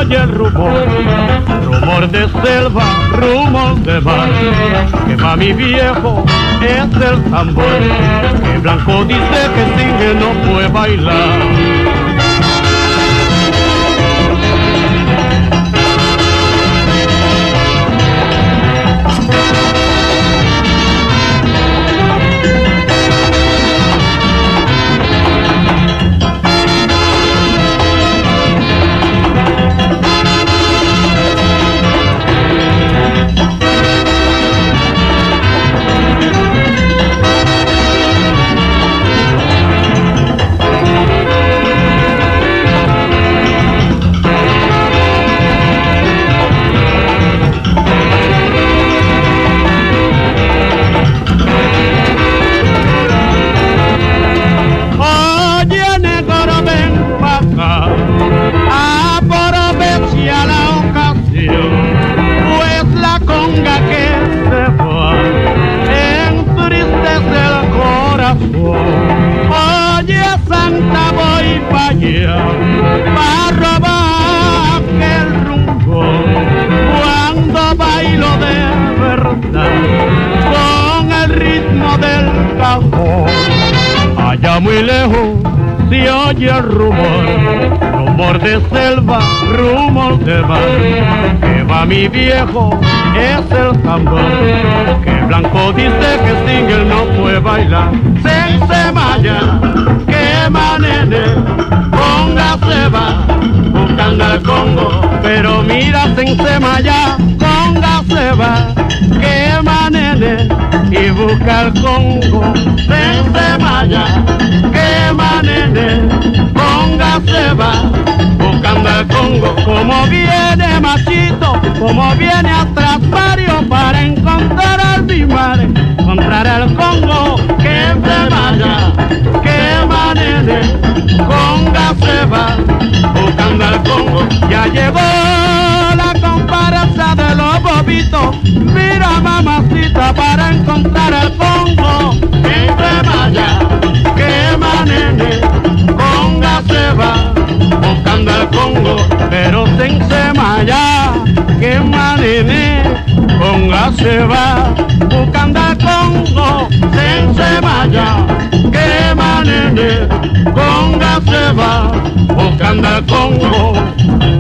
oye el rumor, rumor de selva, rumor de mar, que pa' mi viejo es el tambor, que Blanco dice que sin él no puede bailar. Oye Santa, voy pa' allá pa' robar el rumbo cuando bailo de verdad con el ritmo del cajón. Allá muy lejos se oye el rumor, rumor de selva, rumor de mar, que va mi viejo es el tambor, que Blanco dice que sin él no puede bailar. Se maya, que manene, póngase va, buscando el Congo, pero mira se maya, póngase va, que manene, y busca el Congo. Se maya, que manene, póngase va, buscando el Congo. Como viene machito, como viene atrás Mario para encontrar al Bimare, encontrar el Congo. Que se vaya, que manene, conga se va, buscando el Congo. Ya llegó la comparsa de los bobitos, mira mamacita para encontrar el Congo. Que se vaya, que manene, conga se va, buscando el Congo. Pero se maya, que manene, conga se va, buscando el Congo. Se maya, que manene, conga se va, buscando el Congo.